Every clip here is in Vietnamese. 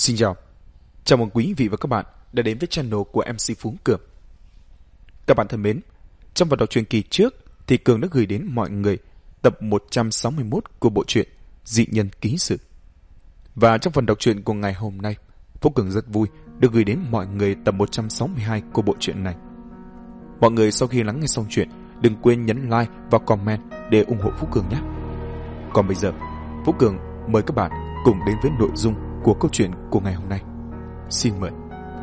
Xin chào mừng quý vị và các bạn đã đến với channel của MC Phú Cường. Các bạn thân mến, trong phần đọc truyện kỳ trước thì Cường đã gửi đến mọi người tập 161 của bộ truyện Dị Nhân Ký Sự. Và trong phần đọc truyện của ngày hôm nay, Phú Cường rất vui được gửi đến mọi người tập 162 của bộ truyện này. Mọi người sau khi lắng nghe xong chuyện, đừng quên nhấn like và comment để ủng hộ Phú Cường nhé. Còn bây giờ, Phú Cường mời các bạn cùng đến với nội dung của câu chuyện của ngày hôm nay. Xin mời.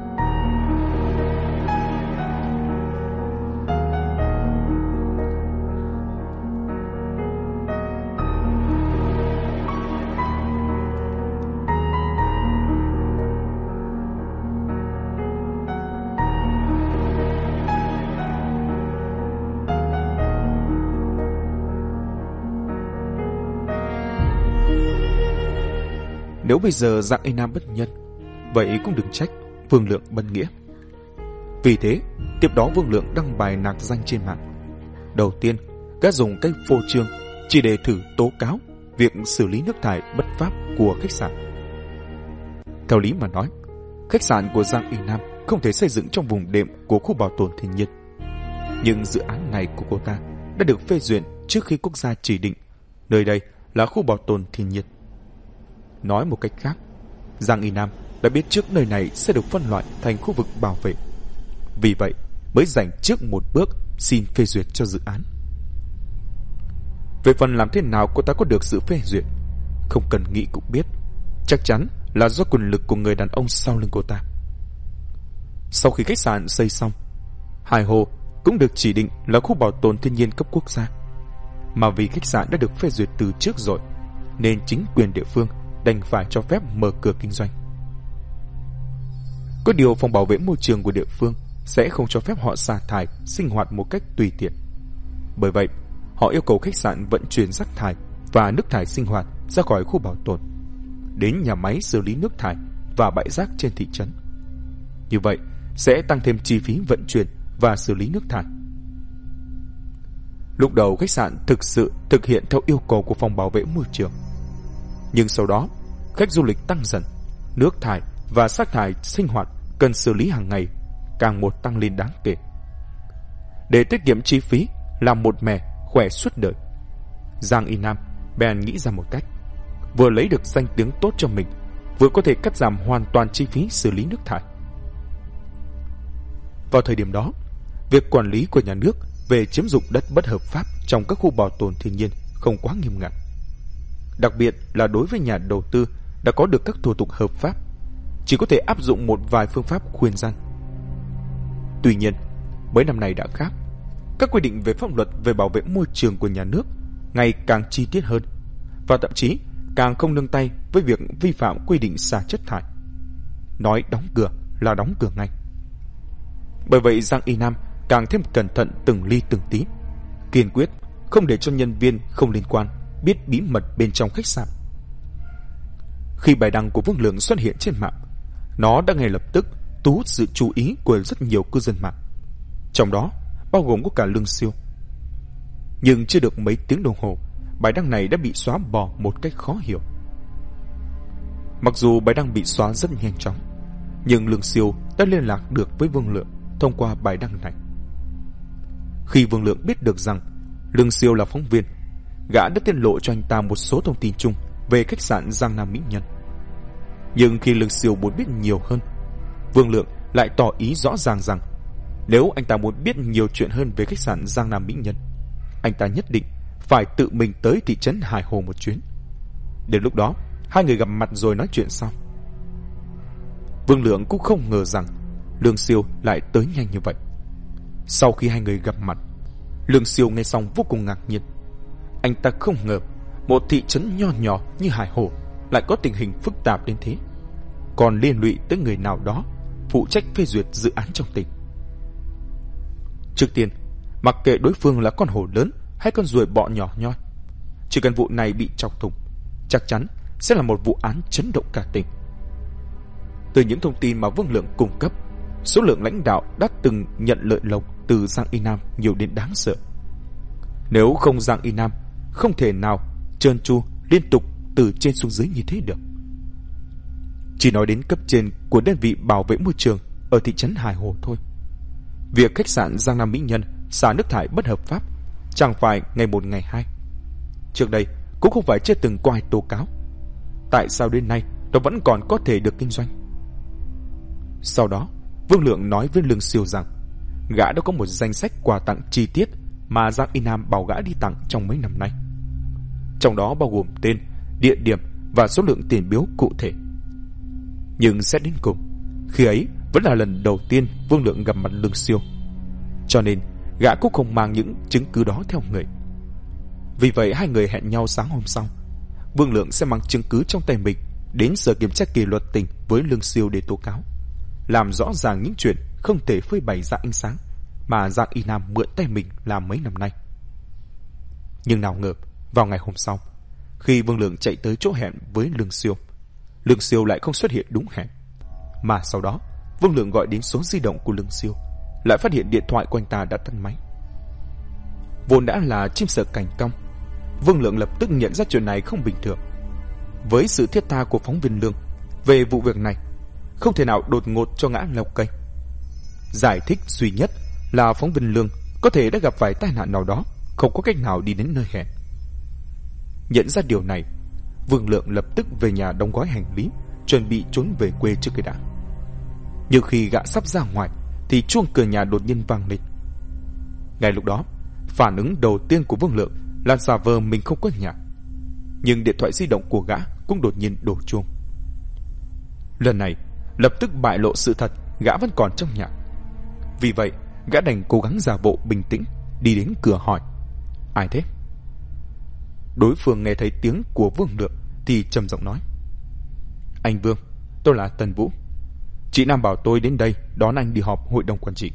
Nếu bây giờ Giang Y Nam bất nhân, vậy cũng đừng trách Vương Lượng bân nghĩa. Vì thế, tiếp đó Vương Lượng đăng bài nạc danh trên mạng. Đầu tiên, gã dùng cách phô trương chỉ để thử tố cáo việc xử lý nước thải bất pháp của khách sạn. Theo lý mà nói, khách sạn của Giang Y Nam không thể xây dựng trong vùng đệm của khu bảo tồn thiên nhiên. Nhưng dự án này của cô ta đã được phê duyệt trước khi quốc gia chỉ định nơi đây là khu bảo tồn thiên nhiên. Nói một cách khác, Giang Y Nam đã biết trước nơi này sẽ được phân loại thành khu vực bảo vệ. Vì vậy mới dành trước một bước xin phê duyệt cho dự án. Về phần làm thế nào cô ta có được sự phê duyệt, không cần nghĩ cũng biết, chắc chắn là do quyền lực của người đàn ông sau lưng cô ta. Sau khi khách sạn xây xong, Hải Hồ cũng được chỉ định là khu bảo tồn thiên nhiên cấp quốc gia. Mà vì khách sạn đã được phê duyệt từ trước rồi, nên chính quyền địa phương đành phải cho phép mở cửa kinh doanh. Có điều phòng bảo vệ môi trường của địa phương sẽ không cho phép họ xả thải sinh hoạt một cách tùy tiện. Bởi vậy, họ yêu cầu khách sạn vận chuyển rác thải và nước thải sinh hoạt ra khỏi khu bảo tồn, đến nhà máy xử lý nước thải và bãi rác trên thị trấn. Như vậy, sẽ tăng thêm chi phí vận chuyển và xử lý nước thải. Lúc đầu khách sạn thực sự thực hiện theo yêu cầu của phòng bảo vệ môi trường. Nhưng sau đó, khách du lịch tăng dần, nước thải và rác thải sinh hoạt cần xử lý hàng ngày càng một tăng lên đáng kể. Để tiết kiệm chi phí, làm một mẻ khỏe suốt đời, Giang Y Nam bèn nghĩ ra một cách, vừa lấy được danh tiếng tốt cho mình, vừa có thể cắt giảm hoàn toàn chi phí xử lý nước thải. Vào thời điểm đó, việc quản lý của nhà nước về chiếm dụng đất bất hợp pháp trong các khu bảo tồn thiên nhiên không quá nghiêm ngặt. Đặc biệt là đối với nhà đầu tư đã có được các thủ tục hợp pháp, chỉ có thể áp dụng một vài phương pháp khuyên răn. Tuy nhiên, mấy năm nay đã khác. Các quy định về pháp luật về bảo vệ môi trường của nhà nước ngày càng chi tiết hơn, và thậm chí càng không nương tay với việc vi phạm quy định xả chất thải. Nói đóng cửa là đóng cửa ngay. Bởi vậy Giang Y Nam càng thêm cẩn thận từng ly từng tí, kiên quyết không để cho nhân viên không liên quan biết bí mật bên trong khách sạn. Khi bài đăng của Vương Lượng xuất hiện trên mạng, nó đã ngay lập tức thu hút sự chú ý của rất nhiều cư dân mạng, trong đó bao gồm có cả Lương Siêu. Nhưng chưa được mấy tiếng đồng hồ, bài đăng này đã bị xóa bỏ một cách khó hiểu. Mặc dù bài đăng bị xóa rất nhanh chóng, nhưng Lương Siêu đã liên lạc được với Vương Lượng thông qua bài đăng này. Khi Vương Lượng biết được rằng Lương Siêu là phóng viên, gã đã tiết lộ cho anh ta một số thông tin chung về khách sạn Giang Nam Mỹ Nhân. Nhưng khi Lương Siêu muốn biết nhiều hơn, Vương Lượng lại tỏ ý rõ ràng rằng nếu anh ta muốn biết nhiều chuyện hơn về khách sạn Giang Nam Mỹ Nhân, anh ta nhất định phải tự mình tới thị trấn Hải Hồ một chuyến. Đến lúc đó, hai người gặp mặt rồi nói chuyện sau. Vương Lượng cũng không ngờ rằng Lương Siêu lại tới nhanh như vậy. Sau khi hai người gặp mặt, Lương Siêu nghe xong vô cùng ngạc nhiên. Anh ta không ngờ một thị trấn nho nhỏ như Hải Hồ lại có tình hình phức tạp đến thế, còn liên lụy tới người nào đó phụ trách phê duyệt dự án trong tỉnh. Trước tiên, mặc kệ đối phương là con hổ lớn hay con ruồi bọ nhỏ nhoi, chỉ cần vụ này bị chọc thủng, chắc chắn sẽ là một vụ án chấn động cả tỉnh. Từ những thông tin mà Vương Lượng cung cấp, số lượng lãnh đạo đã từng nhận lợi lộc từ Giang Y Nam nhiều đến đáng sợ. Nếu không Giang Y Nam không thể nào trơn tru liên tục từ trên xuống dưới như thế được. chỉ nói đến cấp trên của đơn vị bảo vệ môi trường ở thị trấn Hải Hồ thôi. Việc khách sạn Giang Nam Mỹ Nhân xả nước thải bất hợp pháp chẳng phải ngày một ngày hai. Trước đây cũng không phải chưa từng có ai tố cáo. Tại sao đến nay nó vẫn còn có thể được kinh doanh? Sau đó, Vương Lượng nói với Lương Siêu rằng gã đã có một danh sách quà tặng chi tiết mà Giang Y Nam bảo gã đi tặng trong mấy năm nay. Trong đó bao gồm tên, địa điểm và số lượng tiền biếu cụ thể. Nhưng xét đến cùng, khi ấy vẫn là lần đầu tiên Vương Lượng gặp mặt Lương Siêu, cho nên gã cũng không mang những chứng cứ đó theo người. Vì vậy hai người hẹn nhau sáng hôm sau, Vương Lượng sẽ mang chứng cứ trong tay mình đến sở kiểm tra kỷ luật tỉnh với Lương Siêu để tố cáo, làm rõ ràng những chuyện không thể phơi bày ra ánh sáng mà Giang Y Nam mượn tay mình làm mấy năm nay. Nhưng nào ngờ, vào ngày hôm sau, khi Vương Lượng chạy tới chỗ hẹn với Lương Siêu lại không xuất hiện đúng hẹn. Mà sau đó, Vương Lượng gọi đến số di động của Lương Siêu, lại phát hiện điện thoại của anh ta đã tắt máy. Vốn đã là chim sợ cành cong, Vương Lượng lập tức nhận ra chuyện này không bình thường. Với sự thiết tha của phóng viên Lương về vụ việc này, không thể nào đột ngột cho ngã leo cây. Giải thích duy nhất là phóng viên Lương có thể đã gặp phải tai nạn nào đó, không có cách nào đi đến nơi hẹn. Nhận ra điều này, Vương Lượng lập tức về nhà đóng gói hành lý, chuẩn bị trốn về quê trước cái đã. Nhưng khi gã sắp ra ngoài thì chuông cửa nhà đột nhiên vang lên. Ngay lúc đó, phản ứng đầu tiên của Vương Lượng là giả vờ mình không có nhà. Nhưng điện thoại di động của gã cũng đột nhiên đổ chuông. Lần này lập tức bại lộ sự thật gã vẫn còn trong nhà. Vì vậy gã đành cố gắng giả bộ bình tĩnh, đi đến cửa hỏi: "Ai thế?" Đối phương nghe thấy tiếng của Vương Lượng thì trầm giọng nói: "Anh Vương, tôi là Tần Vũ. Chị Nam bảo tôi đến đây đón anh đi họp hội đồng quản trị."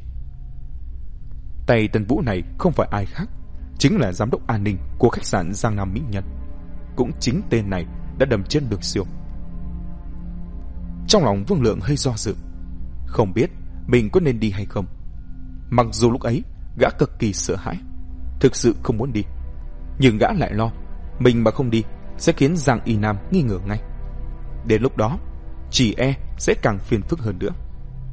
Tay Tần Vũ này không phải ai khác, chính là giám đốc an ninh của khách sạn Giang Nam Mỹ Nhân. Cũng chính tên này đã đâm chân Lương Siêu. Trong lòng Vương Lượng hơi do dự, không biết mình có nên đi hay không. Mặc dù lúc ấy gã cực kỳ sợ hãi, thực sự không muốn đi, nhưng gã lại lo mình mà không đi sẽ khiến Giang Y Nam nghi ngờ ngay. Đến lúc đó chỉ e sẽ càng phiền phức hơn nữa.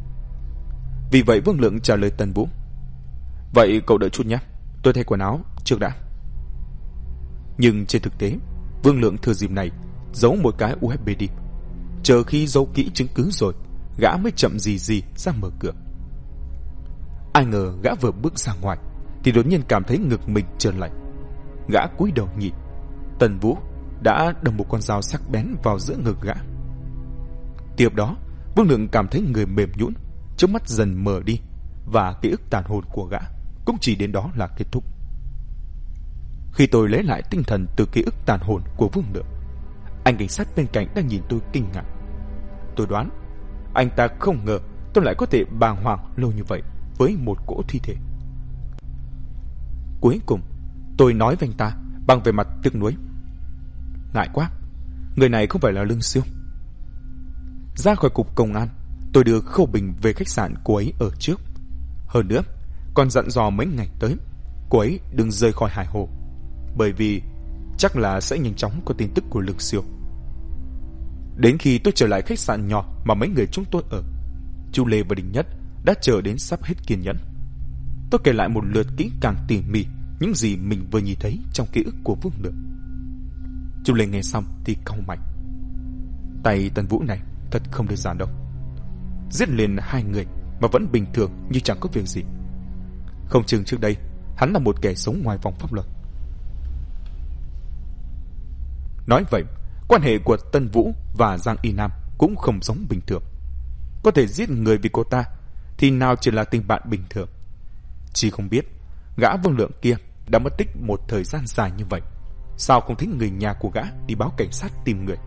Vì vậy Vương Lượng trả lời Tần Vũ: "Vậy cậu đợi chút nhé, tôi thay quần áo trước đã." Nhưng trên thực tế, Vương Lượng thừa dịp này giấu một cái USB đi, chờ khi giấu kỹ chứng cứ rồi, gã mới chậm gì ra mở cửa. Ai ngờ gã vừa bước ra ngoài thì đột nhiên cảm thấy ngực mình trơn lạnh. Gã cúi đầu nhìn, Tần Vũ đã đâm một con dao sắc bén vào giữa ngực gã. Tiếp đó, Vương Lượng cảm thấy người mềm nhũn, trước mắt dần mờ đi, và ký ức tàn hồn của gã cũng chỉ đến đó là kết thúc. Khi tôi lấy lại tinh thần từ ký ức tàn hồn của Vương Lượng, anh cảnh sát bên cạnh đang nhìn tôi kinh ngạc. Tôi đoán anh ta không ngờ tôi lại có thể bàng hoàng lâu như vậy với một cỗ thi thể. Cuối cùng tôi nói với anh ta bằng vẻ mặt tiếc nuối: "Ngại quá, người này không phải là Lương Siêu." Ra khỏi cục công an, tôi đưa Khâu Bình về khách sạn cô ấy ở trước. Hơn nữa còn dặn dò mấy ngày tới cô ấy đừng rời khỏi Hải Hồ, bởi vì chắc là sẽ nhanh chóng có tin tức của Lương Siêu. Đến khi tôi trở lại khách sạn nhỏ mà mấy người chúng tôi ở, Chu Lê và Đình Nhất đã chờ đến sắp hết kiên nhẫn. Tôi kể lại một lượt kỹ càng tỉ mỉ những gì mình vừa nhìn thấy trong ký ức của Vương Lượng. Chu Lê nghe xong thì cau mày. Tay Tần Vũ này thật không đơn giản đâu. Giết liền 2 người mà vẫn bình thường như chẳng có việc gì. Không chừng trước đây hắn là một kẻ sống ngoài vòng pháp luật. Nói vậy, quan hệ của Tân Vũ và Giang Y Nam cũng không giống bình thường. Có thể giết người vì cô ta thì nào chỉ là tình bạn bình thường. Chỉ không biết gã Vương Lượng kia đã mất tích một thời gian dài như vậy, sao không thấy người nhà của gã đi báo cảnh sát tìm người.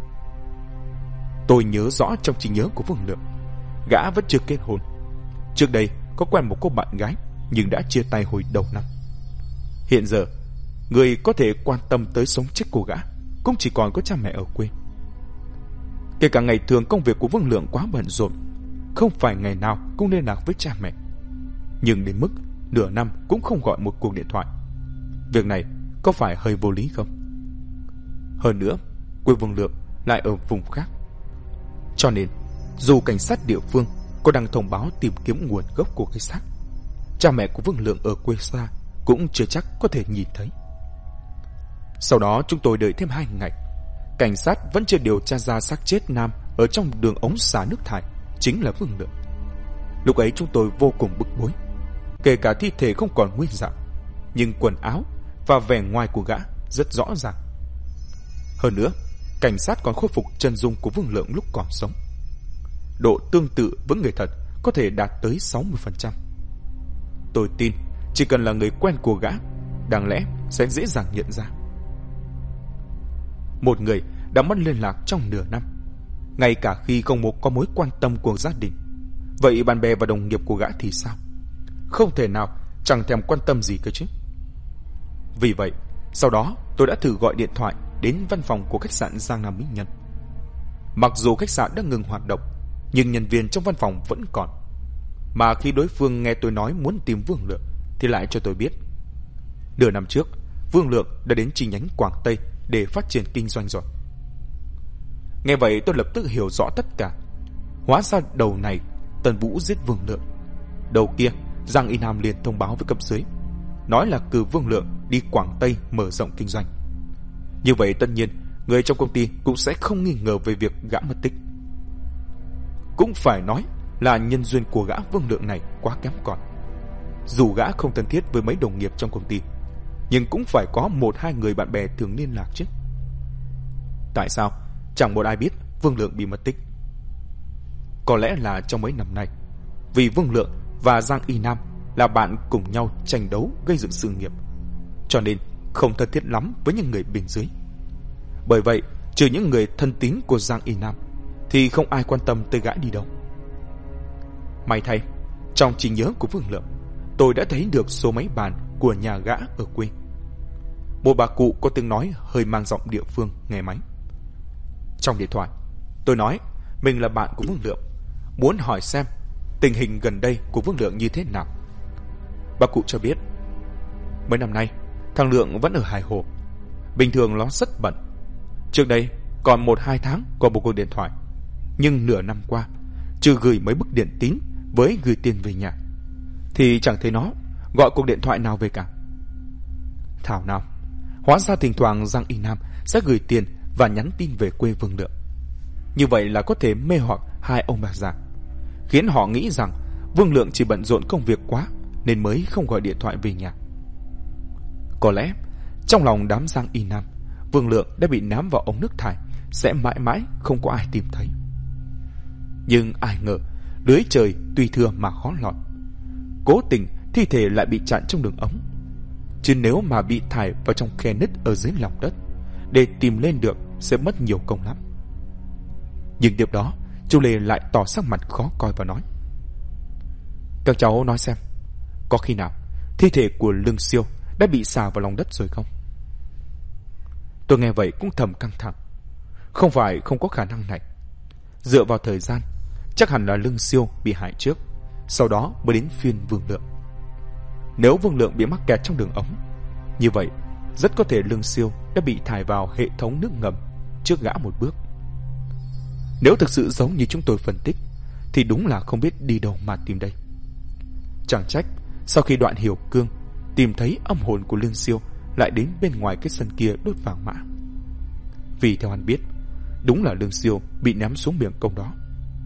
Tôi nhớ rõ trong trí nhớ của Vương Lượng, gã vẫn chưa kết hôn. Trước đây có quen một cô bạn gái nhưng đã chia tay hồi đầu năm. Hiện giờ người có thể quan tâm tới sống chết của gã cũng chỉ còn có cha mẹ ở quê. Kể cả ngày thường công việc của Vương Lượng quá bận rộn, không phải ngày nào cũng liên lạc với cha mẹ, nhưng đến mức nửa năm cũng không gọi một cuộc điện thoại. Việc này có phải hơi vô lý không? Hơn nữa, quê Vương Lượng lại ở vùng khác. Cho nên, dù cảnh sát địa phương có đăng thông báo tìm kiếm nguồn gốc của cái xác, cha mẹ của Vương Lượng ở quê xa cũng chưa chắc có thể nhìn thấy. Sau đó chúng tôi đợi thêm 2 ngày. Cảnh sát vẫn chưa điều tra ra xác chết nam ở trong đường ống xả nước thải chính là Vương Lượng. Lúc ấy chúng tôi vô cùng bức bối. Kể cả thi thể không còn nguyên dạng, nhưng quần áo và vẻ ngoài của gã rất rõ ràng. Hơn nữa, cảnh sát còn khôi phục chân dung của Vương Lượng lúc còn sống. Độ tương tự với người thật có thể đạt tới 60%. Tôi tin chỉ cần là người quen của gã, đáng lẽ sẽ dễ dàng nhận ra. Một người đã mất liên lạc trong nửa năm, ngay cả khi không có mối quan tâm của gia đình. Vậy bạn bè và đồng nghiệp của gã thì sao? Không thể nào chẳng thèm quan tâm gì cơ chứ. Vì vậy, sau đó tôi đã thử gọi điện thoại đến văn phòng của khách sạn Giang Nam Mỹ Nhân. Mặc dù khách sạn đã ngừng hoạt động, nhưng nhân viên trong văn phòng vẫn còn. Mà khi đối phương nghe tôi nói muốn tìm Vương Lượng thì lại cho tôi biết, nửa năm trước Vương Lượng đã đến chi nhánh Quảng Tây để phát triển kinh doanh rồi. Nghe vậy tôi lập tức hiểu rõ tất cả. Hóa ra đầu này Tần Vũ giết Vương Lượng, đầu kia Giang Y Nam liền thông báo với cấp dưới, nói là cử Vương Lượng đi Quảng Tây mở rộng kinh doanh. Như vậy tất nhiên người trong công ty cũng sẽ không nghi ngờ về việc gã mất tích. Cũng phải nói là nhân duyên của gã Vương Lượng này quá kém cỏi. Dù gã không thân thiết với mấy đồng nghiệp trong công ty, nhưng cũng phải có 1-2 người bạn bè thường liên lạc chứ. Tại sao chẳng một ai biết Vương Lượng bị mất tích? Có lẽ là trong mấy năm nay, vì Vương Lượng và Giang Y Nam là bạn cùng nhau tranh đấu gây dựng sự nghiệp, cho nên không thân thiết lắm với những người bên dưới. Bởi vậy, trừ những người thân tín của Giang Y Nam thì không ai quan tâm tới gã đi đâu. May thay, trong trí nhớ của Vương Lượng, tôi đã thấy được số máy bàn của nhà gã ở quê. Một bà cụ có tiếng nói hơi mang giọng địa phương nghe máy. Trong điện thoại, tôi nói mình là bạn của Vương Lượng, muốn hỏi xem tình hình gần đây của Vương Lượng như thế nào. Bà cụ cho biết, mấy năm nay thằng Lượng vẫn ở Hải Hồ, bình thường nó rất bận. Trước đây còn 1-2 tháng có một cuộc điện thoại, nhưng nửa năm qua, trừ gửi mấy bức điện tín với gửi tiền về nhà, thì chẳng thấy nó gọi cuộc điện thoại nào về cả. Thảo nào, hóa ra thỉnh thoảng Giang Y Nam sẽ gửi tiền và nhắn tin về quê Vương Lượng. Như vậy là có thể mê hoặc hai ông bà già, khiến họ nghĩ rằng Vương Lượng chỉ bận rộn công việc quá nên mới không gọi điện thoại về nhà. Có lẽ trong lòng đám Giang Y Nam, Vương Lượng đã bị ném vào ống nước thải, sẽ mãi mãi không có ai tìm thấy. Nhưng ai ngờ lưới trời tuy thưa mà khó lọt, cố tình thi thể lại bị chặn trong đường ống. Chứ nếu mà bị thải vào trong khe nứt ở dưới lòng đất, để tìm lên được sẽ mất nhiều công lắm. Nhưng tiếp đó chú Lê lại tỏ sắc mặt khó coi và nói, các cháu nói xem, có khi nào thi thể của Lương Siêu đã bị xà vào lòng đất rồi không? Tôi nghe vậy cũng thầm căng thẳng. Không phải không có khả năng này. Dựa vào thời gian, chắc hẳn là Lương Siêu bị hại trước, sau đó mới đến phiên Vương Lượng. Nếu Vương Lượng bị mắc kẹt trong đường ống, như vậy rất có thể Lương Siêu đã bị thải vào hệ thống nước ngầm trước gã một bước. Nếu thực sự giống như chúng tôi phân tích, thì đúng là không biết đi đâu mà tìm đây. Chẳng trách sau khi Đoạn Hiểu Cương tìm thấy âm hồn của Lương Siêu lại đến bên ngoài cái sân kia đốt vàng mã. Vì theo hắn biết, đúng là Lương Siêu bị ném xuống miệng cống đó.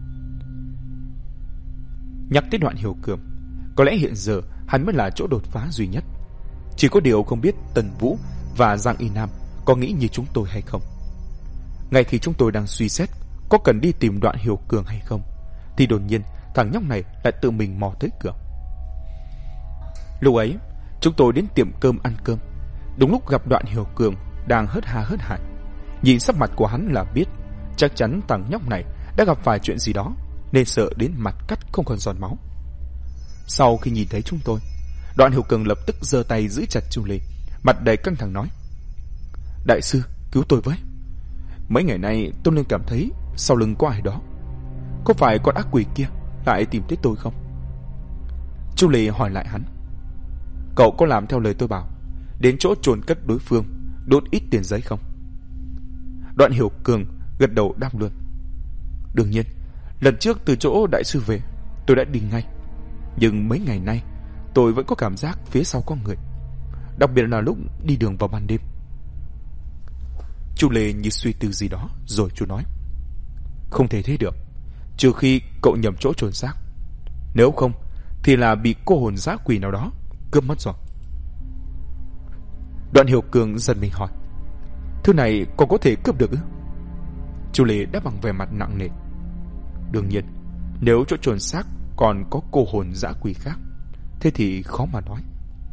Nhắc tới Đoạn Hiểu Cương, có lẽ hiện giờ hắn mới là chỗ đột phá duy nhất. Chỉ có điều không biết Tần Vũ và Giang Y Nam có nghĩ như chúng tôi hay không. Ngay khi chúng tôi đang suy xét có cần đi tìm Đoạn Hiểu Cường hay không, thì đột nhiên thằng nhóc này lại tự mình mò tới cửa. Lúc ấy chúng tôi đến tiệm cơm ăn cơm, đúng lúc gặp Đoạn Hiểu Cường đang hớt ha hớt hải. Nhìn sắc mặt của hắn là biết chắc chắn thằng nhóc này đã gặp phải chuyện gì đó, nên sợ đến mặt cắt không còn giọt máu. Sau khi nhìn thấy chúng tôi, Đoạn Hiểu Cường lập tức giơ tay giữ chặt Chu Lê, mặt đầy căng thẳng nói, đại sư cứu tôi với. Mấy ngày nay tôi luôn cảm thấy sau lưng có ai đó. Có phải con ác quỷ kia lại tìm tới tôi không? Chu Lê hỏi lại hắn, cậu có làm theo lời tôi bảo, đến chỗ chôn cất đối phương đốt ít tiền giấy không? Đoạn Hiểu Cường gật đầu đáp luôn, Đương nhiên, lần trước từ chỗ đại sư về, tôi đã đi ngay. Nhưng mấy ngày nay, tôi vẫn có cảm giác phía sau có người, đặc biệt là lúc đi đường vào ban đêm. Chu Lê như suy tư gì đó, rồi chú nói: Không thể thế được, trừ khi cậu nhầm chỗ chôn xác. Nếu không thì là bị cô hồn dã quỷ nào đó cướp mất rồi. Đoạn Hiểu Cường giật mình hỏi: Thứ này còn có thể cướp được ư? Chu Lê đáp bằng vẻ mặt nặng nề: Đương nhiên, nếu chỗ chôn xác còn có cô hồn dã quỷ khác, thế thì khó mà nói.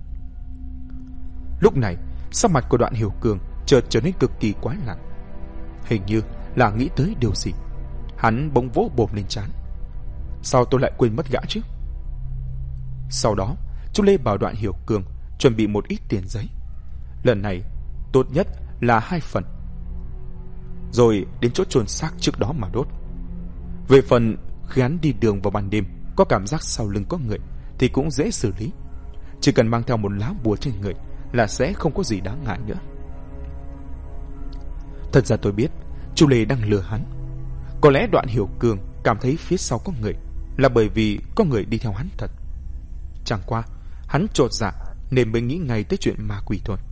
Lúc này, sắc mặt của Đoạn Hiểu Cường chợt trở nên cực kỳ quái lạ. Hình như là nghĩ tới điều gì. Hắn bỗng vỗ bồm lên trán: Sao tôi lại quên mất gã chứ? Sau đó, Chu Lê bảo Đoạn Hiểu Cường chuẩn bị một ít tiền giấy. Lần này, tốt nhất là 2 phần. Rồi đến chỗ chôn xác trước đó mà đốt. Về phần khi hắn đi đường vào ban đêm có cảm giác sau lưng có người thì cũng dễ xử lý. Chỉ cần mang theo một lá bùa trên người là sẽ không có gì đáng ngại nữa. Thật ra tôi biết Chu Lê đang lừa hắn. Có lẽ Đoạn Hiểu Cường cảm thấy phía sau có người là bởi vì có người đi theo hắn thật. Chẳng qua hắn chột dạ nên mới nghĩ ngay tới chuyện ma quỷ thôi.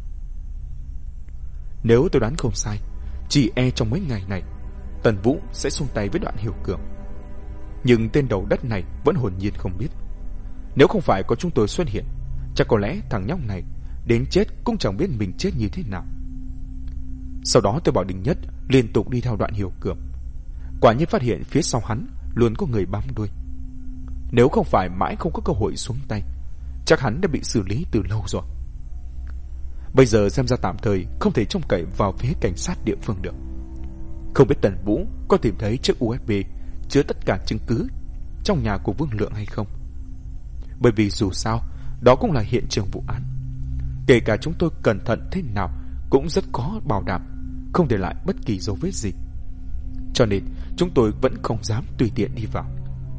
Nếu tôi đoán không sai, chỉ e trong mấy ngày này Tần Vũ sẽ xung tay với Đoạn Hiểu Cường. Nhưng tên đầu đất này vẫn hồn nhiên không biết. Nếu không phải có chúng tôi xuất hiện, chắc có lẽ thằng nhóc này đến chết cũng chẳng biết mình chết như thế nào. Sau đó tôi bảo Đình Nhất liên tục đi theo Đoạn Hiểu Cường. Quả nhiên phát hiện phía sau hắn luôn có người bám đuôi. Nếu không phải mãi không có cơ hội xuống tay, chắc hắn đã bị xử lý từ lâu rồi. Bây giờ xem ra tạm thời không thể trông cậy vào phía cảnh sát địa phương được. Không biết Tần Vũ có tìm thấy chiếc USB chứa tất cả chứng cứ trong nhà của Vương Lượng hay không. Bởi vì dù sao đó cũng là hiện trường vụ án. Kể cả chúng tôi cẩn thận thế nào cũng rất khó bảo đảm không để lại bất kỳ dấu vết gì. Cho nên chúng tôi vẫn không dám tùy tiện đi vào.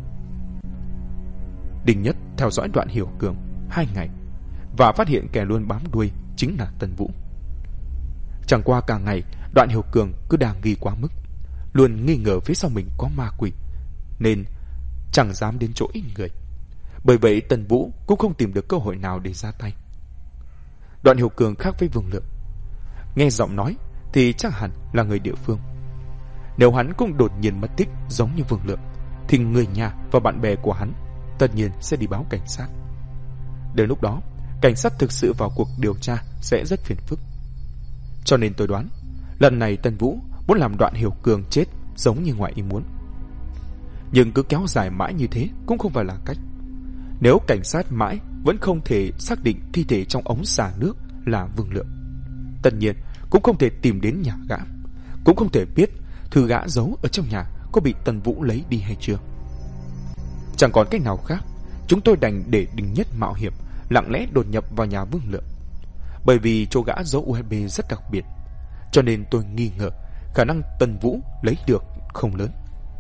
Đình Nhất theo dõi Đoạn Hiểu Cường 2 ngày và phát hiện kẻ luôn bám đuôi chính là Tần Vũ. Chẳng qua càng ngày Đoạn Hiểu Cường cứ đa nghi quá mức, luôn nghi ngờ phía sau mình có ma quỷ, nên chẳng dám đến chỗ ít người. Bởi vậy Tần Vũ cũng không tìm được cơ hội nào để ra tay. Đoạn Hiểu Cường khác với Vương Lượng. Nghe giọng nói thì chắc hẳn là người địa phương. Nếu hắn cũng đột nhiên mất tích giống như Vương Lượng, thì người nhà và bạn bè của hắn tất nhiên sẽ đi báo cảnh sát. Đến lúc đó, cảnh sát thực sự vào cuộc điều tra sẽ rất phiền phức. Cho nên tôi đoán, lần này Tần Vũ muốn làm Đoạn Hiểu Cường chết giống như ngoài ý muốn. Nhưng cứ kéo dài mãi như thế cũng không phải là cách. Nếu cảnh sát mãi vẫn không thể xác định thi thể trong ống xả nước là Vương Lượng, tất nhiên cũng không thể tìm đến nhà gã, cũng không thể biết thư gã giấu ở trong nhà có bị Tần Vũ lấy đi hay chưa. Chẳng còn cách nào khác, chúng tôi đành để Đình Nhất mạo hiểm lặng lẽ đột nhập vào nhà Vương Lượng. Bởi vì chỗ gã giấu USB rất đặc biệt, cho nên tôi nghi ngờ khả năng Tần Vũ lấy được không lớn.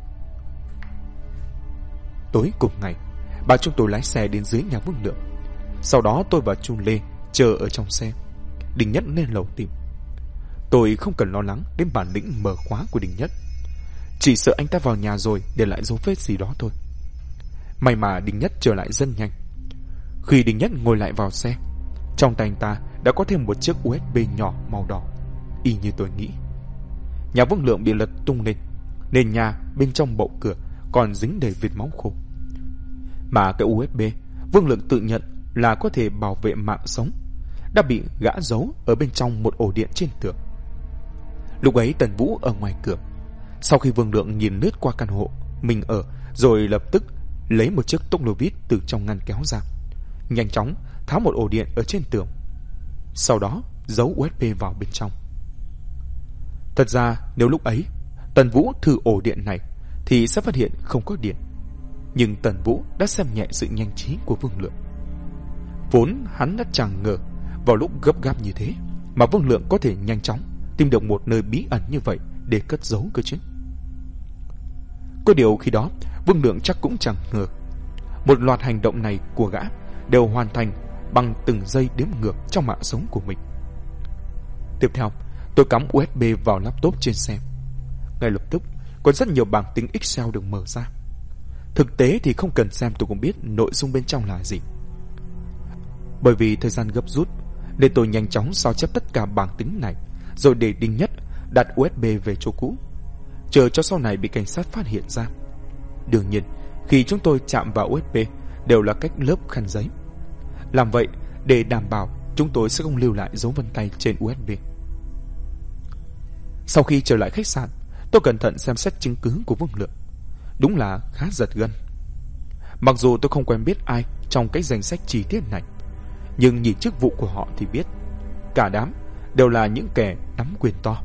Tối cùng ngày, ba chúng tôi lái xe đến dưới nhà Vương Lượng. Sau đó tôi và Chu Lê chờ ở trong xe. Đình Nhất lên lầu tìm. Tôi không cần lo lắng đến bản lĩnh mở khóa của Đình Nhất, chỉ sợ anh ta vào nhà rồi để lại dấu vết gì đó thôi. May mà Đình Nhất trở lại rất nhanh. Khi Đình Nhất ngồi lại vào xe, trong tay anh ta đã có thêm một chiếc USB nhỏ màu đỏ, y như tôi nghĩ. Nhà Vương Lượng bị lật tung lên, nền nhà bên trong bậu cửa còn dính đầy vết máu khô. Mà cái USB Vương Lượng tự nhận là có thể bảo vệ mạng sống đã bị gã giấu ở bên trong một ổ điện trên tường. Lúc ấy Tần Vũ ở ngoài cửa. Sau khi Vương Lượng nhìn lướt qua căn hộ mình ở, rồi lập tức lấy một chiếc túc lô vít từ trong ngăn kéo ra, nhanh chóng tháo một ổ điện ở trên tường, sau đó giấu USB vào bên trong. Thật ra nếu lúc ấy Tần Vũ thử ổ điện này thì sẽ phát hiện không có điện. Nhưng Tần Vũ đã xem nhẹ sự nhanh trí của Vương Lượng. Vốn hắn đã chẳng ngờ vào lúc gấp gáp như thế mà Vương Lượng có thể nhanh chóng tìm được một nơi bí ẩn như vậy để cất giấu cơ chứ. Có điều khi đó Vương Lượng chắc cũng chẳng ngờ một loạt hành động này của gã đều hoàn thành bằng từng giây đếm ngược trong mạng sống của mình. Tiếp theo, tôi cắm USB vào laptop trên xe. Ngay lập tức, còn rất nhiều bảng tính Excel được mở ra. Thực tế thì không cần xem tôi cũng biết nội dung bên trong là gì. Bởi vì thời gian gấp rút nên tôi nhanh chóng sao chép tất cả bảng tính này, rồi để Đinh Nhất đặt USB về chỗ cũ, chờ cho sau này bị cảnh sát phát hiện ra. Đương nhiên, khi chúng tôi chạm vào USB đều là cách lớp khăn giấy. Làm vậy để đảm bảo chúng tôi sẽ không lưu lại dấu vân tay trên USB. Sau khi trở lại khách sạn, tôi cẩn thận xem xét chứng cứ của Vương Lượng. Đúng là khá giật gân. Mặc dù tôi không quen biết ai trong cái danh sách chi tiết này, nhưng nhìn chức vụ của họ thì biết cả đám đều là những kẻ nắm quyền to.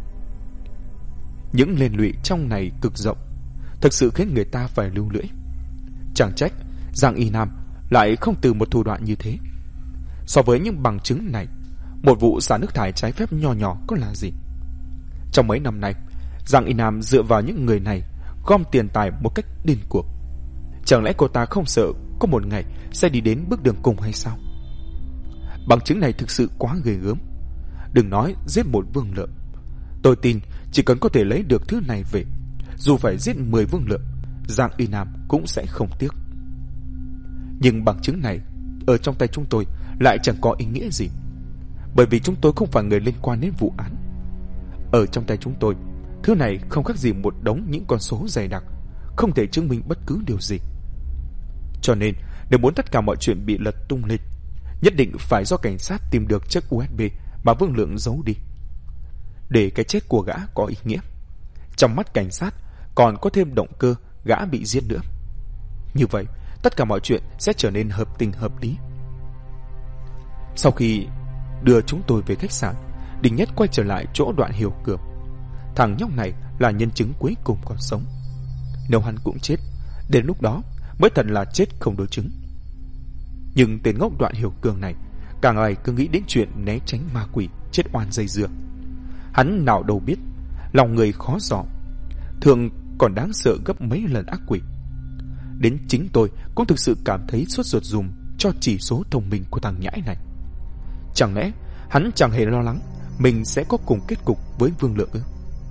Những liên lụy trong này cực rộng, thực sự khiến người ta phải lưu lưỡi. Chẳng trách Giang Y Nam lại không từ một thủ đoạn như thế. So với những bằng chứng này, một vụ xả nước thải trái phép nho nhỏ có là gì? Trong mấy năm nay, Giang Y Nam dựa vào những người này gom tiền tài một cách điên cuồng. Chẳng lẽ cô ta không sợ có một ngày sẽ đi đến bước đường cùng hay sao? Bằng chứng này thực sự quá ghê gớm. Đừng nói giết một Vương Lượng, tôi tin chỉ cần có thể lấy được thứ này về, dù phải giết 10 Vương Lượng, Giang Y Nam cũng sẽ không tiếc. Nhưng bằng chứng này ở trong tay chúng tôi lại chẳng có ý nghĩa gì, bởi vì chúng tôi không phải người liên quan đến vụ án. Ở trong tay chúng tôi, thứ này không khác gì một đống những con số dày đặc, không thể chứng minh bất cứ điều gì. Cho nên, nếu muốn tất cả mọi chuyện bị lật tung lên, nhất định phải do cảnh sát tìm được chiếc USB mà Vương Lượng giấu đi. Để cái chết của gã có ý nghĩa, trong mắt cảnh sát còn có thêm động cơ gã bị giết nữa. Như vậy, tất cả mọi chuyện sẽ trở nên hợp tình hợp lý. Sau khi đưa chúng tôi về khách sạn, Đinh Nhất quay trở lại chỗ Đoạn Hiểu Cường. Thằng nhóc này là nhân chứng cuối cùng còn sống. Nếu hắn cũng chết, đến lúc đó mới thật là chết không đối chứng. Nhưng tên ngốc Đoạn Hiểu Cường này càng ngày cứ nghĩ đến chuyện né tránh ma quỷ chết oan dây dưa. Hắn nào đâu biết, lòng người khó dò, thường còn đáng sợ gấp mấy lần ác quỷ. Đến chính tôi cũng thực sự cảm thấy sốt ruột dùm cho chỉ số thông minh của thằng nhãi này. Chẳng lẽ hắn chẳng hề lo lắng mình sẽ có cùng kết cục với Vương Lượng ư?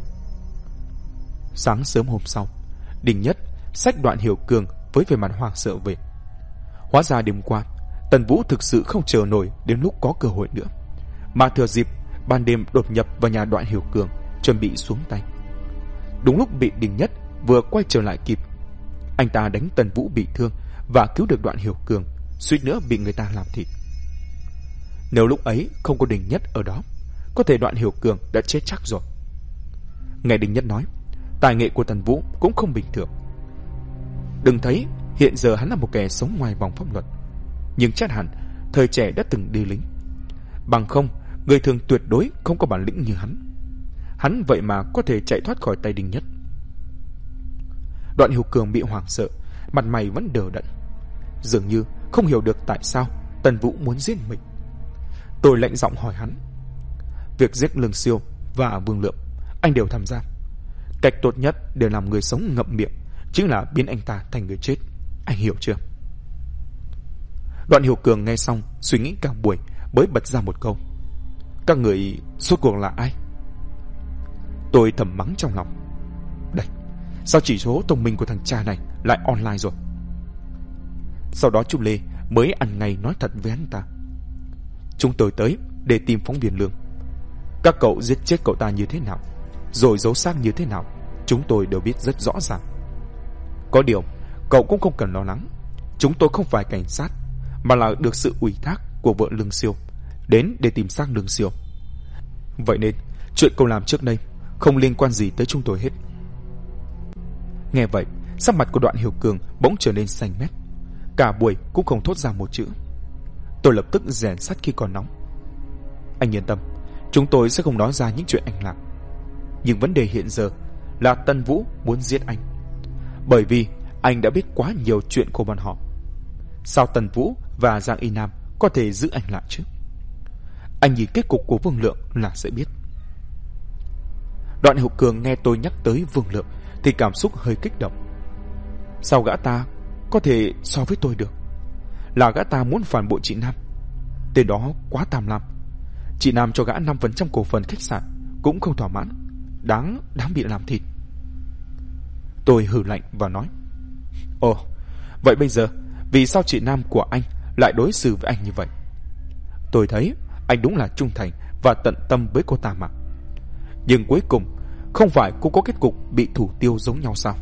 Sáng sớm hôm sau, Đinh Nhất xách Đoạn Hiểu Cường với vẻ mặt hoảng sợ về. Hóa ra đêm qua, Tần Vũ thực sự không chờ nổi đến lúc có cơ hội nữa, mà thừa dịp ban đêm đột nhập vào nhà Đoạn Hiểu Cường, chuẩn bị xuống tay. Đúng lúc bị Đinh Nhất vừa quay trở lại kịp, anh ta đánh Tần Vũ bị thương và cứu được Đoạn Hiểu Cường, suýt nữa bị người ta làm thịt. Nếu lúc ấy không có Đinh Nhất ở đó, có thể Đoạn Hiểu Cường đã chết chắc rồi. Nghe Đinh Nhất nói, tài nghệ của Tần Vũ cũng không bình thường. Đừng thấy hiện giờ hắn là một kẻ sống ngoài vòng pháp luật, nhưng chắc hẳn thời trẻ đã từng đi lính. Bằng không, người thường tuyệt đối không có bản lĩnh như hắn. Hắn vậy mà có thể chạy thoát khỏi tay Đinh Nhất. Đoạn Hiểu Cường bị hoảng sợ, mặt mày vẫn đờ đẫn, dường như không hiểu được tại sao Tần Vũ muốn giết mình. Tôi lạnh giọng hỏi hắn, việc giết Lương Siêu và Vương Lượng anh đều tham gia. Cách tốt nhất để làm người sống ngậm miệng chính là biến anh ta thành người chết, anh hiểu chưa? Đoạn Hiểu Cường nghe xong suy nghĩ cả buổi mới bật ra một câu, các người rốt cuộc là ai? Tôi thầm mắng trong lòng, đây, sao chỉ số thông minh của thằng cha này lại online rồi? Sau đó chú Lê mới ăn ngay nói thật với hắn ta, chúng tôi tới để tìm phóng viên Lương. Các cậu giết chết cậu ta như thế nào, rồi giấu xác như thế nào, chúng tôi đều biết rất rõ ràng. Có điều cậu cũng không cần lo lắng, chúng tôi không phải cảnh sát, mà là được sự ủy thác của vợ Lương Siêu đến để tìm xác Lương Siêu. Vậy nên chuyện cậu làm trước đây không liên quan gì tới chúng tôi hết. Nghe vậy, sắc mặt của Đoạn Hiểu Cường bỗng trở nên xanh mét, cả buổi cũng không thốt ra một chữ. Tôi lập tức rèn sắt khi còn nóng, anh yên tâm, chúng tôi sẽ không nói ra những chuyện anh làm. Nhưng vấn đề hiện giờ là Tần Vũ muốn giết anh, bởi vì anh đã biết quá nhiều chuyện của bọn họ. Sao Tần Vũ và Giang Y Nam có thể giữ anh lại chứ? Anh nhìn kết cục của Vương Lượng là sẽ biết. Đoạn Hiểu Cường nghe tôi nhắc tới Vương Lượng thì cảm xúc hơi kích động. Sao gã ta có thể so với tôi được? Là gã ta muốn phản bội chị Nam. Tên đó quá tham lam. Chị Nam cho gã 5% cổ phần khách sạn cũng không thỏa mãn, đáng bị làm thịt. Tôi hừ lạnh và nói: Ồ, vậy bây giờ vì sao chị Nam của anh lại đối xử với anh như vậy? Tôi thấy anh đúng là trung thành và tận tâm với cô ta mà. Nhưng cuối cùng không phải cũng có kết cục bị thủ tiêu giống nhau sao?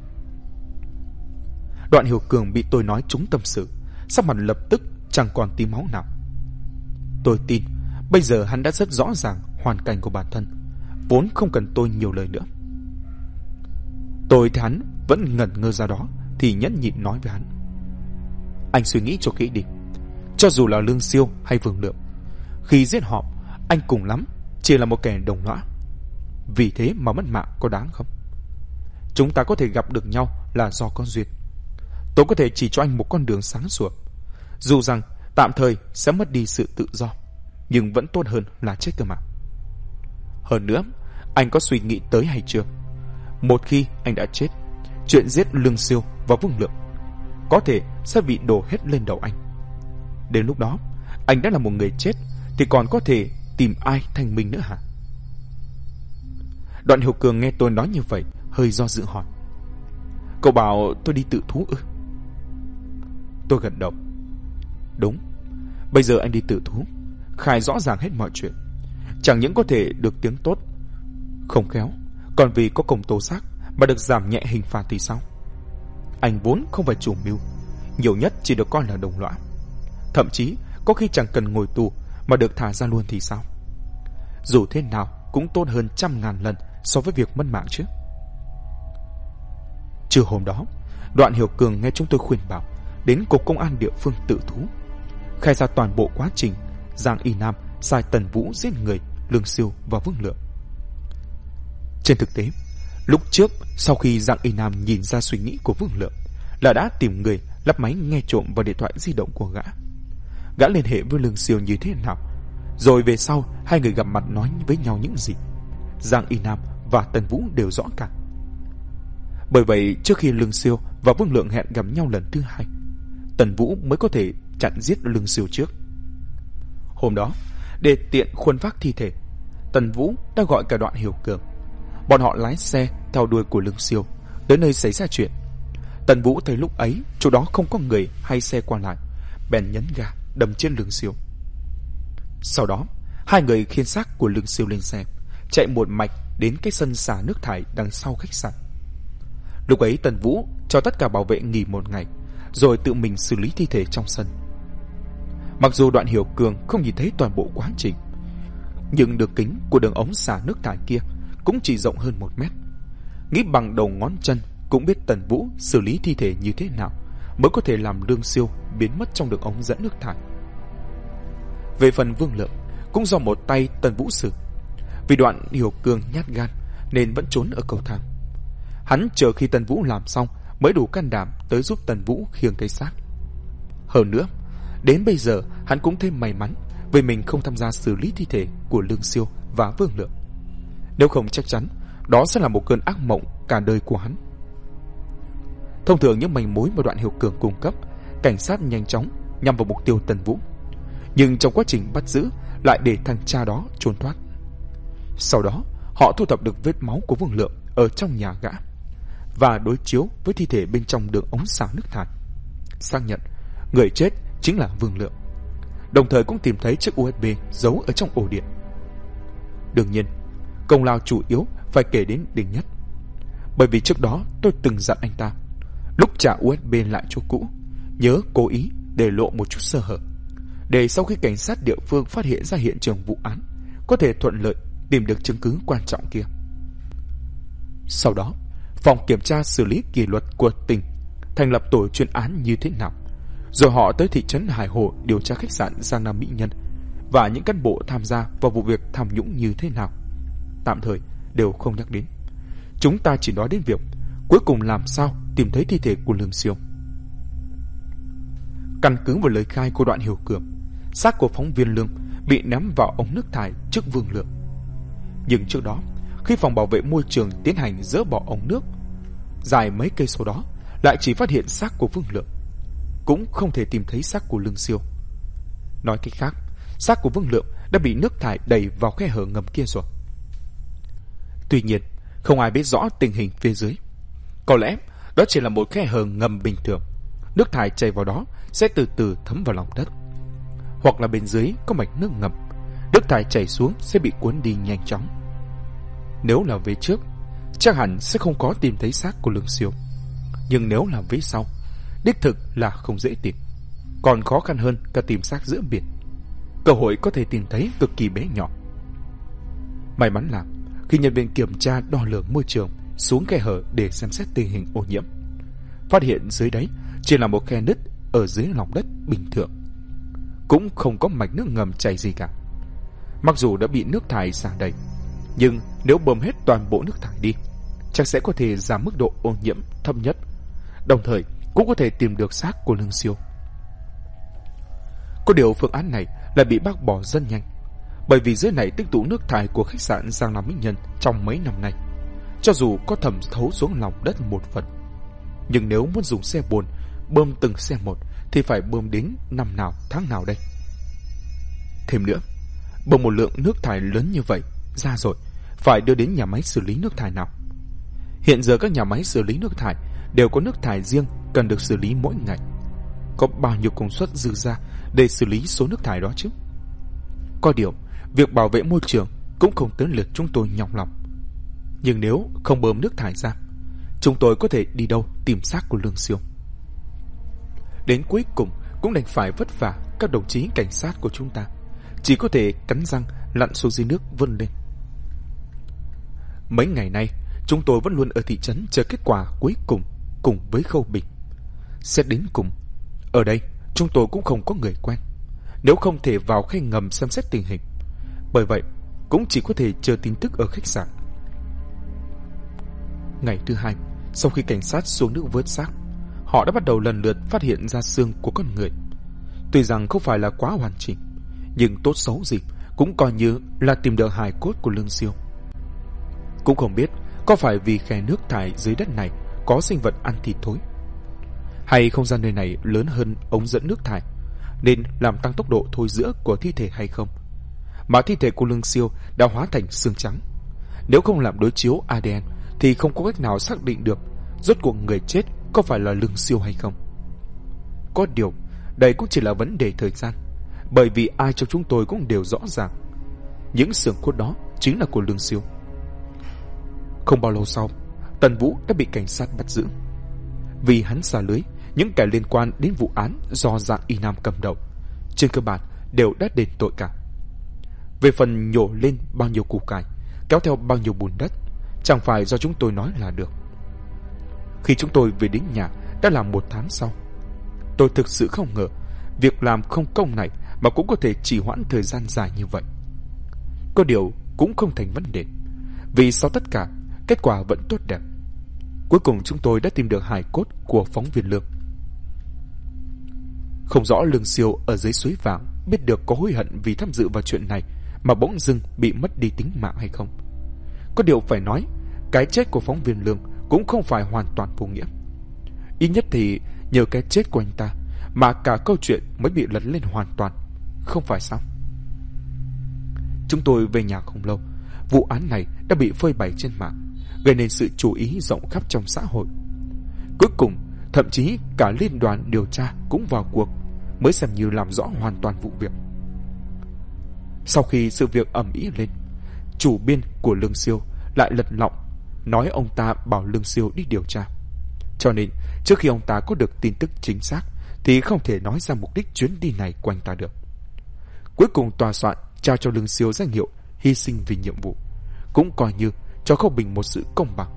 Đoạn Hiểu Cường bị tôi nói trúng tâm sự, sắc mặt lập tức chẳng còn tí máu nào. Tôi tin bây giờ hắn đã rất rõ ràng hoàn cảnh của bản thân, vốn không cần tôi nhiều lời nữa. Tôi thấy hắn vẫn ngẩn ngơ ra đó thì nhẫn nhịn nói với hắn: Anh suy nghĩ cho kỹ đi. Cho dù là Lương Siêu hay Vương Lượng, khi giết họ, anh cùng lắm chỉ là một kẻ đồng lõa. Vì thế mà mất mạng có đáng không? Chúng ta có thể gặp được nhau là do có duyên. Tôi có thể chỉ cho anh một con đường sáng sủa, dù rằng tạm thời sẽ mất đi sự tự do, nhưng vẫn tốt hơn là chết cơ mà. Hơn nữa, anh có suy nghĩ tới hay chưa? Một khi anh đã chết, chuyện giết Lương Siêu và Vương Lượng có thể sẽ bị đổ hết lên đầu anh. Đến lúc đó, anh đã là một người chết thì còn có thể tìm ai thanh minh nữa hả? Đoạn Hiểu Cường nghe tôi nói như vậy, hơi do dự hỏi: Cậu bảo tôi đi tự thú ư? Tôi gật đầu. Đúng, bây giờ anh đi tự thú, khai rõ ràng hết mọi chuyện. Chẳng những có thể được tiếng tốt, không khéo còn vì có công tố xác mà được giảm nhẹ hình phạt thì sao? Anh vốn không phải chủ mưu, nhiều nhất chỉ được coi là đồng lõa. Thậm chí có khi chẳng cần ngồi tù mà được thả ra luôn thì sao? Dù thế nào cũng tốt hơn 100.000 lần so với việc mất mạng chứ. Trưa hôm đó, Đoạn Hiểu Cường nghe chúng tôi khuyên bảo đến cục công an địa phương tự thú, khai ra toàn bộ quá trình Giang Y Nam sai Tần Vũ giết người Lương Siêu và Vương Lượng. Trên thực tế, lúc trước sau khi Giang Y Nam nhìn ra suy nghĩ của Vương Lượng là đã tìm người lắp máy nghe trộm vào điện thoại di động của gã. Gã liên hệ với Lương Siêu như thế nào, rồi về sau hai người gặp mặt nói với nhau những gì, Giang Y Nam và Tần Vũ đều rõ cả. Bởi vậy trước khi Lương Siêu và Vương Lượng hẹn gặp nhau lần thứ hai, Tần Vũ mới có thể chặn giết Lương Siêu trước. Hôm đó, để tiện khuân vác thi thể, Tần Vũ đã gọi cả Đoạn Hiểu Cường. Bọn họ lái xe theo đuôi của Lương Siêu tới nơi xảy ra chuyện. Tần Vũ thấy lúc ấy chỗ đó không có người hay xe qua lại, bèn nhấn ga đâm chết Lương Siêu. Sau đó, hai người khiêng xác của Lương Siêu lên xe, chạy một mạch đến cái sân xả nước thải đằng sau khách sạn. Lúc ấy Tần Vũ cho tất cả bảo vệ nghỉ một ngày, rồi tự mình xử lý thi thể trong sân. Mặc dù Đoạn Hiểu Cường không nhìn thấy toàn bộ quá trình, nhưng đường kính của đường ống xả nước thải kia cũng chỉ rộng hơn 1 mét. Nghĩ bằng đầu ngón chân cũng biết Tần Vũ xử lý thi thể như thế nào mới có thể làm Lương Siêu biến mất trong đường ống dẫn nước thải. Về phần Vương Lượng, cũng do một tay Tần Vũ xử. Vì Đoạn Hiểu Cường nhát gan nên vẫn trốn ở cầu thang. Hắn chờ khi Tần Vũ làm xong mới đủ can đảm tới giúp Tần Vũ khiêng cái xác. Hơn nữa, đến bây giờ hắn cũng thêm may mắn vì mình không tham gia xử lý thi thể của Lương Siêu và Vương Lượng. Nếu không chắc chắn đó sẽ là một cơn ác mộng cả đời của hắn. Thông thường những manh mối mà Đoạn Hiểu Cường cung cấp, cảnh sát nhanh chóng nhằm vào mục tiêu Tần Vũ. Nhưng trong quá trình bắt giữ lại để thằng cha đó trốn thoát. Sau đó họ thu thập được vết máu của Vương Lượng ở trong nhà gã và đối chiếu với thi thể bên trong đường ống xả nước thải, xác nhận người chết chính là Vương Lượng. Đồng thời cũng tìm thấy chiếc USB giấu ở trong ổ điện. Đương nhiên, công lao chủ yếu phải kể đến Đình Nhất, bởi vì trước đó tôi từng dặn anh ta lúc trả USB lại chỗ cũ nhớ cố ý để lộ một chút sơ hở, để sau khi cảnh sát địa phương phát hiện ra hiện trường vụ án có thể thuận lợi tìm được chứng cứ quan trọng kia. Sau đó, phòng kiểm tra xử lý kỷ luật của tỉnh thành lập tổ chuyên án như thế nào, rồi họ tới thị trấn Hải Hồ điều tra khách sạn Giang Nam Mỹ Nhân và những cán bộ tham gia vào vụ việc tham nhũng như thế nào, tạm thời đều không nhắc đến. Chúng ta chỉ nói đến việc cuối cùng làm sao tìm thấy thi thể của Lương Siêu. Căn cứ vào lời khai của Đoạn Hiểu Cường, xác của phóng viên Lương bị ném vào ống nước thải trước Vương Lượng. Nhưng trước đó, khi phòng bảo vệ môi trường tiến hành dỡ bỏ ống nước dài mấy cây số đó, lại chỉ phát hiện xác của Vương Lượng, cũng không thể tìm thấy xác của Lương Siêu. Nói cách khác, xác của Vương Lượng đã bị nước thải đẩy vào khe hở ngầm kia rồi. Tuy nhiên, không ai biết rõ tình hình phía dưới. Có lẽ đó chỉ là một khe hở ngầm bình thường. Nước thải chảy vào đó sẽ từ từ thấm vào lòng đất. Hoặc là bên dưới có mạch nước ngầm, nước thải chảy xuống sẽ bị cuốn đi nhanh chóng. Nếu là vế trước, chắc hẳn sẽ không có tìm thấy xác của Lương Siêu. Nhưng nếu là vế sau, đích thực là không dễ tìm, còn khó khăn hơn cả tìm xác giữa biển. Cơ hội có thể tìm thấy cực kỳ bé nhỏ. May mắn là khi nhân viên kiểm tra đo lường môi trường xuống khe hở để xem xét tình hình ô nhiễm, phát hiện dưới đấy chỉ là một khe nứt ở dưới lòng đất bình thường, cũng không có mạch nước ngầm chảy gì cả. Mặc dù đã bị nước thải xả đầy, nhưng nếu bơm hết toàn bộ nước thải đi, chắc sẽ có thể giảm mức độ ô nhiễm thấp nhất, đồng thời cũng có thể tìm được xác của Lương Siêu. Có điều phương án này lại bị bác bỏ rất nhanh, bởi vì dưới này tích tụ nước thải của khách sạn Giang Nam Mỹ Nhân trong mấy năm nay, cho dù có thẩm thấu xuống lòng đất một phần, nhưng nếu muốn dùng xe bồn bơm từng xe một thì phải bơm đến năm nào tháng nào đây? Thêm nữa, bơm một lượng nước thải lớn như vậy ra rồi, phải đưa đến nhà máy xử lý nước thải nào? Hiện giờ các nhà máy xử lý nước thải đều có nước thải riêng cần được xử lý mỗi ngày. Có bao nhiêu công suất dư ra để xử lý số nước thải đó chứ? Có điều, việc bảo vệ môi trường cũng không tới lượt chúng tôi nhọc lòng. Nhưng nếu không bơm nước thải ra, chúng tôi có thể đi đâu tìm xác của Lương Siêu? Đến cuối cùng cũng đành phải vất vả các đồng chí cảnh sát của chúng ta, chỉ có thể cắn răng lặn xuống dưới nước vươn lên. Mấy ngày nay, chúng tôi vẫn luôn ở thị trấn chờ kết quả cuối cùng với Khâu Bình. Xét đến cùng, ở đây chúng tôi cũng không có người quen, nếu không thể vào khe ngầm xem xét tình hình. Bởi vậy, cũng chỉ có thể chờ tin tức ở khách sạn. Ngày thứ hai, sau khi cảnh sát xuống nước vớt xác, họ đã bắt đầu lần lượt phát hiện ra xương của con người. Tuy rằng không phải là quá hoàn chỉnh, nhưng tốt xấu gì cũng coi như là tìm được hài cốt của Lương Siêu. Cũng không biết có phải vì khe nước thải dưới đất này có sinh vật ăn thịt thối, hay không gian nơi này lớn hơn ống dẫn nước thải nên làm tăng tốc độ thôi rữa của thi thể hay không, mà thi thể của Lương Siêu đã hóa thành xương trắng. Nếu không làm đối chiếu ADN thì không có cách nào xác định được rốt cuộc người chết có phải là Lương Siêu hay không. Có điều, đây cũng chỉ là vấn đề thời gian, bởi vì ai trong chúng tôi cũng đều rõ ràng những xương cốt đó chính là của Lương Siêu. Không bao lâu sau, Tần Vũ đã bị cảnh sát bắt giữ. Vì hắn xả lưới những kẻ liên quan đến vụ án do Giang Y Nam cầm đầu, trên cơ bản đều đã đền tội cả. Về phần nhổ lên bao nhiêu củ cải, kéo theo bao nhiêu bùn đất, chẳng phải do chúng tôi nói là được. Khi chúng tôi về đến nhà đã là 1 tháng sau. Tôi thực sự không ngờ việc làm không công này mà cũng có thể trì hoãn thời gian dài như vậy. Có điều cũng không thành vấn đề, vì sau tất cả, kết quả vẫn tốt đẹp. Cuối cùng chúng tôi đã tìm được hài cốt của phóng viên Lương. Không rõ Lương Siêu ở dưới suối vàng biết được có hối hận vì tham dự vào chuyện này mà bỗng dưng bị mất đi tính mạng hay không. Có điều phải nói, cái chết của phóng viên Lương cũng không phải hoàn toàn vô nghĩa. Ít nhất thì nhờ cái chết của anh ta mà cả câu chuyện mới bị lật lên hoàn toàn, không phải sao? Chúng tôi về nhà không lâu, vụ án này đã bị phơi bày trên mạng, gây nên sự chú ý rộng khắp trong xã hội. Cuối cùng, thậm chí cả liên đoàn điều tra cũng vào cuộc, mới xem như làm rõ hoàn toàn vụ việc. Sau khi sự việc ầm ĩ lên, chủ biên của Lương Siêu lại lật lọng nói ông ta bảo Lương Siêu đi điều tra. Cho nên, trước khi ông ta có được tin tức chính xác thì không thể nói ra mục đích chuyến đi này của anh ta được. Cuối cùng tòa soạn trao cho Lương Siêu danh hiệu hy sinh vì nhiệm vụ, cũng coi như cho Khâu Bình một sự công bằng.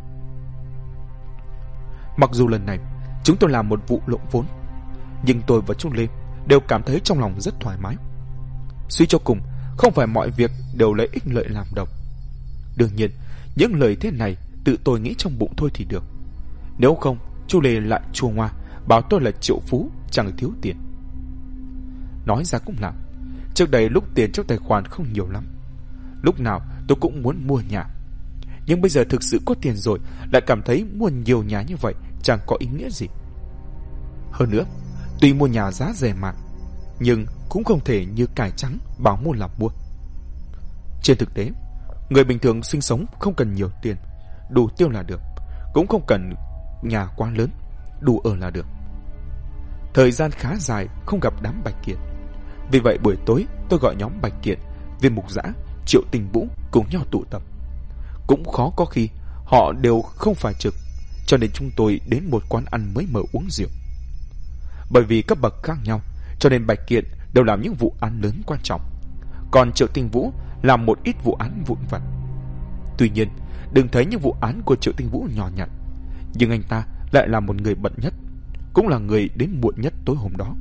Mặc dù lần này chúng tôi làm một vụ lộn vốn, nhưng tôi và Trung Lê đều cảm thấy trong lòng rất thoải mái. Suy cho cùng, không phải mọi việc đều lấy ích lợi làm đầu. Đương nhiên, những lời thế này tự tôi nghĩ trong bụng thôi thì được. Nếu không, Chu Lê lại chua ngoa bảo tôi là triệu phú chẳng thiếu tiền. Nói ra cũng làm, trước đây lúc tiền trong tài khoản không nhiều lắm, lúc nào tôi cũng muốn mua nhà. Nhưng bây giờ thực sự có tiền rồi, lại cảm thấy mua nhiều nhà như vậy chẳng có ý nghĩa gì. Hơn nữa, tuy mua nhà giá rẻ mạt, nhưng cũng không thể như cải trắng bảo mua là mua. Trên thực tế, người bình thường sinh sống không cần nhiều tiền, đủ tiêu là được, cũng không cần nhà quá lớn, đủ ở là được. Thời gian khá dài không gặp đám Bạch Kiệt. Vì vậy buổi tối tôi gọi nhóm Bạch Kiệt, Viên Mục Dã, Triệu Tinh Vũ cùng nhau tụ tập. Cũng khó có khi họ đều không phải trực, cho nên chúng tôi đến một quán ăn mới mở uống rượu. Bởi vì cấp bậc khác nhau, cho nên Bạch Kiệt đều làm những vụ án lớn quan trọng, còn Triệu Tinh Vũ làm một ít vụ án vụn vặt. Tuy nhiên, đừng thấy những vụ án của Triệu Tinh Vũ nhỏ nhặt, nhưng anh ta lại là một người bận nhất, cũng là người đến muộn nhất tối hôm đó.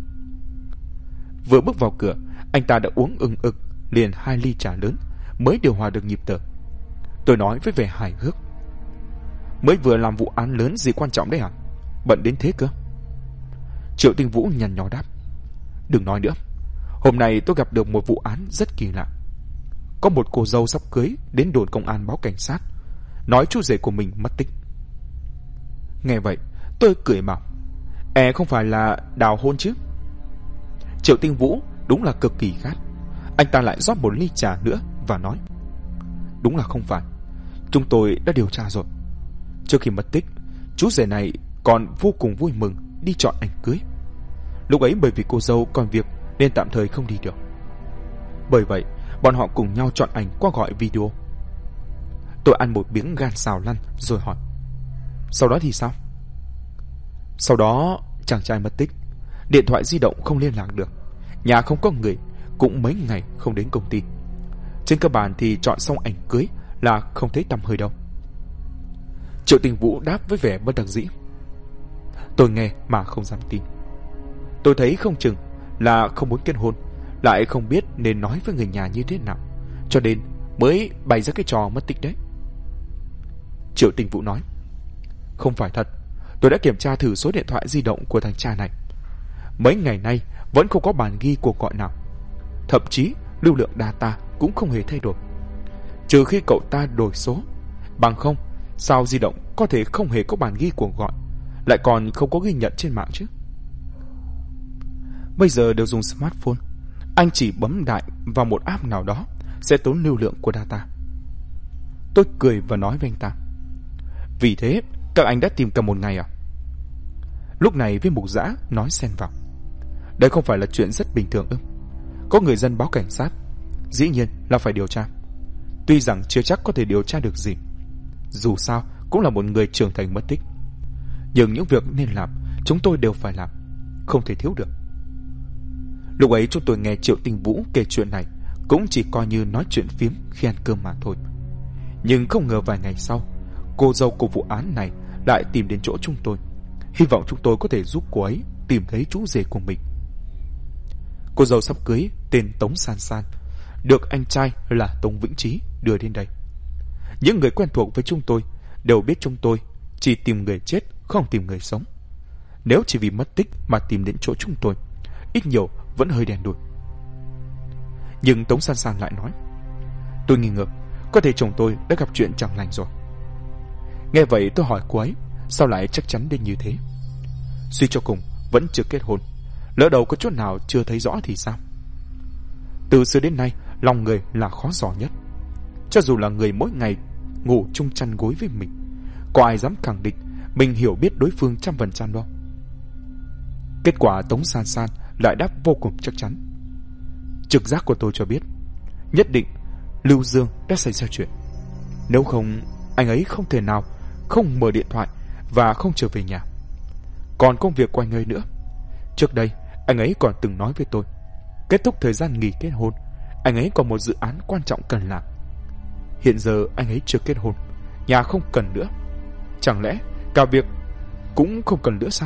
Vừa bước vào cửa, anh ta đã uống ưng ực liền 2 ly trà lớn mới điều hòa được nhịp thở. Tôi nói với vẻ hài hước: mới vừa làm vụ án lớn gì quan trọng đấy hả? Bận đến thế cơ? Triệu Tinh Vũ nhăn nhó đáp: đừng nói nữa, hôm nay tôi gặp được một vụ án rất kỳ lạ. Có một cô dâu sắp cưới đến đồn công an báo cảnh sát, nói chú rể của mình mất tích. Nghe vậy tôi cười bảo: không phải là đào hôn chứ? Triệu Tinh Vũ đúng là cực kỳ khát. Anh ta lại rót một ly trà nữa và nói: đúng là không phải. Chúng tôi đã điều tra rồi. Trước khi mất tích, chú rể này còn vô cùng vui mừng đi chọn ảnh cưới. Lúc ấy bởi vì cô dâu còn việc nên tạm thời không đi được. Bởi vậy bọn họ cùng nhau chọn ảnh qua gọi video. Tôi ăn một miếng gan xào lăn rồi hỏi: sau đó thì sao? Sau đó chàng trai mất tích, điện thoại di động không liên lạc được, nhà không có người, cũng mấy ngày không đến công ty. Trên cơ bản thì chọn xong ảnh cưới là không thấy tăm hơi đâu. Triệu Tinh Vũ đáp với vẻ bất đắc dĩ. Tôi nghe mà không dám tin. Tôi thấy không chừng là không muốn kết hôn, lại không biết nên nói với người nhà như thế nào, cho nên mới bày ra cái trò mất tích đấy. Triệu Tinh Vũ nói: không phải thật. Tôi đã kiểm tra thử số điện thoại di động của thằng cha này. Mấy ngày nay vẫn không có bản ghi cuộc gọi nào. Thậm chí lưu lượng data cũng không hề thay đổi, trừ khi cậu ta đổi số. Bằng không, sao di động có thể không hề có bản ghi cuộc gọi, lại còn không có ghi nhận trên mạng chứ? Bây giờ đều dùng smartphone, anh chỉ bấm đại vào một app nào đó sẽ tốn lưu lượng của data. Tôi cười và nói với anh ta: vì thế các anh đã tìm cả một ngày à? Lúc này Viên Mục Dã nói xen vào: đây không phải là chuyện rất bình thường ư? Có người dân báo cảnh sát, dĩ nhiên là phải điều tra. Tuy rằng chưa chắc có thể điều tra được gì, dù sao cũng là một người trưởng thành mất tích, nhưng những việc nên làm chúng tôi đều phải làm, không thể thiếu được. Lúc ấy chúng tôi nghe Triệu Tinh Vũ kể chuyện này cũng chỉ coi như nói chuyện phiếm khi ăn cơm mà thôi. Nhưng không ngờ vài ngày sau, cô dâu của vụ án này lại tìm đến chỗ chúng tôi, hy vọng chúng tôi có thể giúp cô ấy tìm thấy chú rể của mình. Cô dâu sắp cưới tên Tống San San, được anh trai là Tống Vĩnh Trí đưa đến đây. Những người quen thuộc với chúng tôi đều biết chúng tôi chỉ tìm người chết, không tìm người sống. Nếu chỉ vì mất tích mà tìm đến chỗ chúng tôi, ít nhiều vẫn hơi đen đủi. Nhưng Tống San San lại nói: tôi nghi ngờ có thể chồng tôi đã gặp chuyện chẳng lành rồi. Nghe vậy tôi hỏi cô ấy sao lại chắc chắn đến như thế. Suy cho cùng vẫn chưa kết hôn, lỡ đầu có chỗ nào chưa thấy rõ thì sao? Từ xưa đến nay, lòng người là khó dò nhất. Cho dù là người mỗi ngày ngủ chung chăn gối với mình, có ai dám khẳng định mình hiểu biết đối phương 100% đâu. Kết quả Tống San San lại đáp vô cùng chắc chắn: trực giác của tôi cho biết nhất định Lưu Dương đã xảy ra chuyện. Nếu không, anh ấy không thể nào không mở điện thoại và không trở về nhà. Còn công việc của anh ấy nữa, trước đây anh ấy còn từng nói với tôi, kết thúc thời gian nghỉ kết hôn, anh ấy còn một dự án quan trọng cần làm. Hiện giờ anh ấy chưa kết hôn, nhà không cần nữa, chẳng lẽ cả việc cũng không cần nữa sao?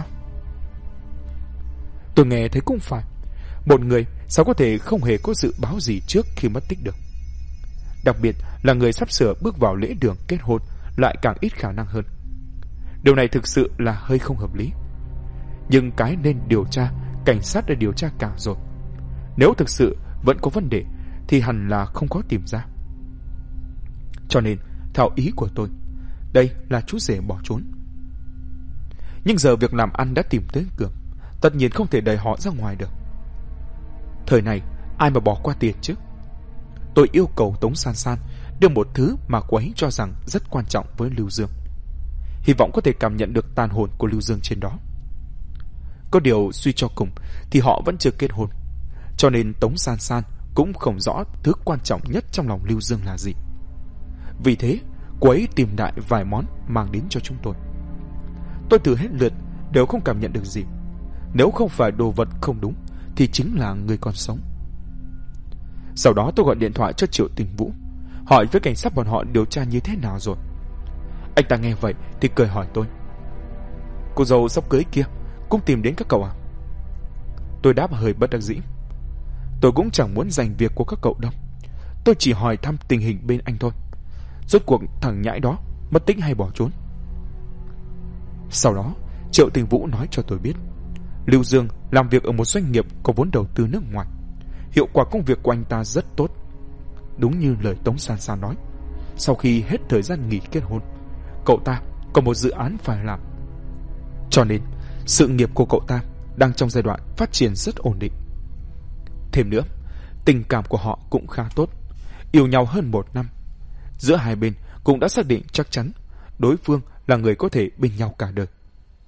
Tôi nghe thấy cũng phải, một người sao có thể không hề có dự báo gì trước khi mất tích được? Đặc biệt là người sắp sửa bước vào lễ đường kết hôn lại càng ít khả năng hơn. Điều này thực sự là hơi không hợp lý. Nhưng cái nên điều tra, cảnh sát đã điều tra cả rồi. Nếu thực sự vẫn có vấn đề thì hẳn là không có tìm ra. Cho nên, theo ý của tôi, đây là chú rể bỏ trốn. Nhưng giờ việc làm ăn đã tìm tới cửa, tất nhiên không thể đẩy họ ra ngoài được. Thời này, ai mà bỏ qua tiền chứ? Tôi yêu cầu Tống San San đưa một thứ mà cô ấy cho rằng rất quan trọng với Lưu Dương. hy vọng có thể cảm nhận được tàn hồn của Lưu Dương trên đó. Có điều suy cho cùng thì họ vẫn chưa kết hôn, cho nên Tống San San cũng không rõ thứ quan trọng nhất trong lòng Lưu Dương là gì. Vì thế, cô ấy tìm đại vài món mang đến cho chúng tôi. Tôi thử hết lượt đều không cảm nhận được gì. Nếu không phải đồ vật không đúng thì chính là người còn sống. Sau đó tôi gọi điện thoại cho Triệu Tình Vũ, hỏi với cảnh sát bọn họ điều tra như thế nào rồi. Anh ta nghe vậy thì cười hỏi tôi: cô dâu sắp cưới kia cũng tìm đến các cậu à? Tôi đáp hơi bất đắc dĩ: tôi cũng chẳng muốn giành việc của các cậu đâu. Tôi chỉ hỏi thăm tình hình bên anh thôi. Rốt cuộc thằng nhãi đó mất tích hay bỏ trốn? Sau đó Triệu Tình Vũ nói cho tôi biết Lưu Dương làm việc ở một doanh nghiệp có vốn đầu tư nước ngoài. Hiệu quả công việc của anh ta rất tốt. Đúng như lời Tống San San nói, sau khi hết thời gian nghỉ kết hôn, cậu ta có một dự án phải làm. Cho nên sự nghiệp của cậu ta đang trong giai đoạn phát triển rất ổn định. Thêm nữa, tình cảm của họ cũng khá tốt, yêu nhau hơn 1 năm. Giữa hai bên cũng đã xác định chắc chắn đối phương là người có thể bên nhau cả đời.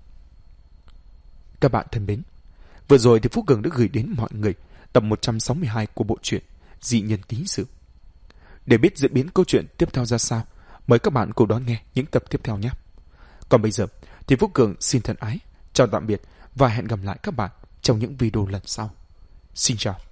Các bạn thân mến, vừa rồi thì Phúc Cường đã gửi đến mọi người tập 162 của bộ truyện Dị Nhân Ký Sự. Để biết diễn biến câu chuyện tiếp theo ra sao, mời các bạn cùng đón nghe những tập tiếp theo nhé. Còn bây giờ thì Phúc Cường xin thân ái chào tạm biệt và hẹn gặp lại các bạn trong những video lần sau. Xin chào.